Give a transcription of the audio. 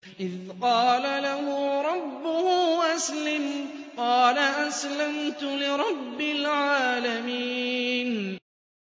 إِذْ قَالَ لَهُ رَبُّهُ أَسْلِمْ ۖ قَالَ أَسْلَمْتُ لِرَبِّ الْعَالَمِينَ